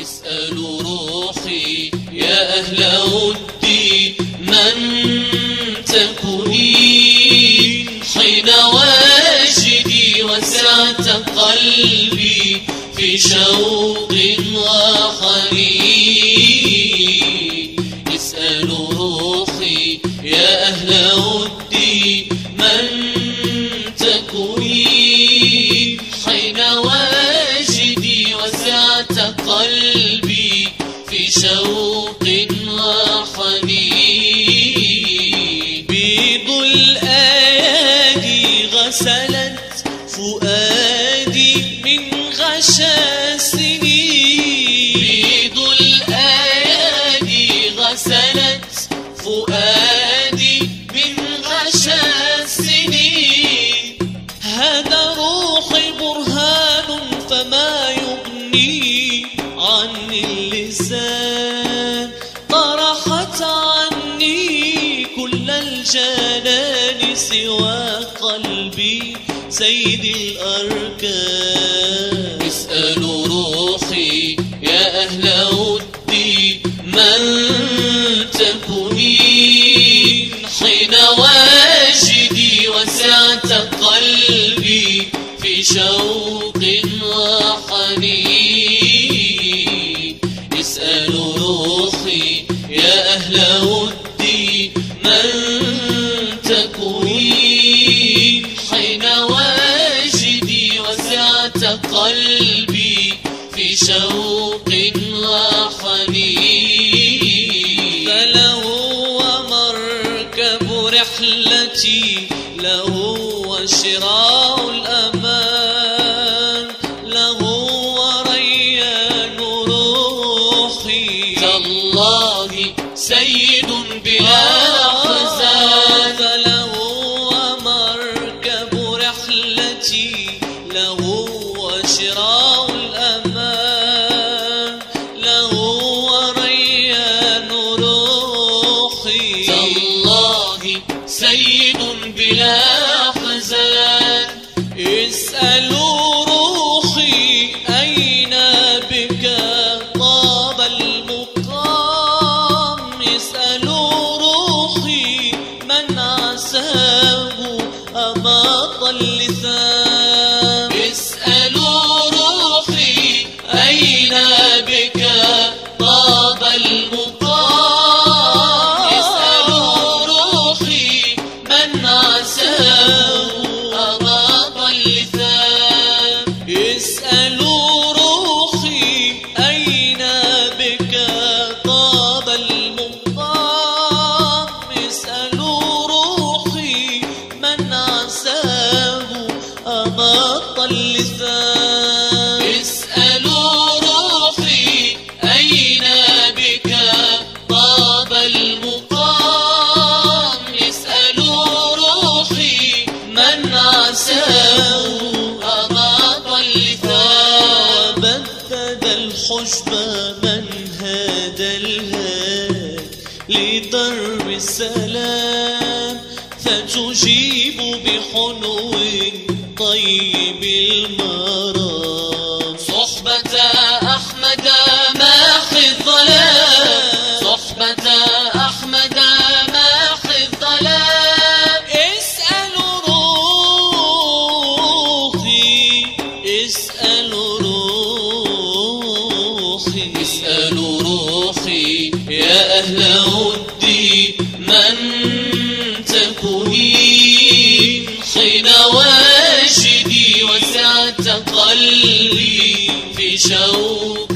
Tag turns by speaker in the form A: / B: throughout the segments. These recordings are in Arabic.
A: اسألوا روحي يا أهل ودي من تكونين حين واجدي وسعة قلبي في شوق وحنين. اسألوا روحي يا أهل ودي من تكونين حين واجدي وسعة قلبي في شوق وحنين.
B: بيض الأيادي غسلت فؤادي من غشا السنين.
A: بيض الأيادي غسلت فؤادي من غشا السنين.
B: هذا روحي برهان فما يغني عن اللسان. طرحت عني كل الجنان سوى قلبي سيد الأركان.
A: اسألوا روحي يا أهل ودي من تكونين حين واجدي وسعة قلبي في شوق وحنين. اسألوا روحي يا أهل ودي من تكونين حين واجدي وسعة قلبي في شوق وحنين.
B: فله ومركب رحلتي له وشراء الأمان له وريان روحي
A: تالله سيد بلا أحزان.
B: فله ومركب رحلتي له وشراء الأمان له وريان روحي
A: تالله سيد بلا أحزان.
B: اسألوا روحي أين بك طاب المقام. اسألوا روحي من عساه أماط اللثام.
A: اسألوا روحي أين بك طاب المقام. اسألوا روحي من عساه أماط اللثام.
B: اسألوا روحي أين بك طاب المقام. اسألوا روحي من عساه أماط اللثام.
A: اسألوا روحي أين بك طاب المقام. اسألوا روحي من عساه أماط اللثام.
B: بدد الحجب من هدى الهاد لدرب السلام. فتجيب بحنو طيب المرام.
A: صحبة أحمد ماحي الظلام. صحبة أحمد ماحي الظلام.
B: اسألوا روحي اسألوا روحي.
A: اسألوا روحي يا أهل ودي من تكونين حين واجدي وسعة قلبي في شوق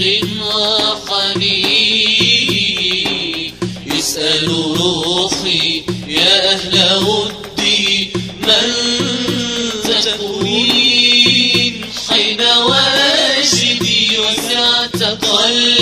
A: وحنين. اسألوا روحي يا أهل ودي من تكونين حين واجدي وسعة قلبي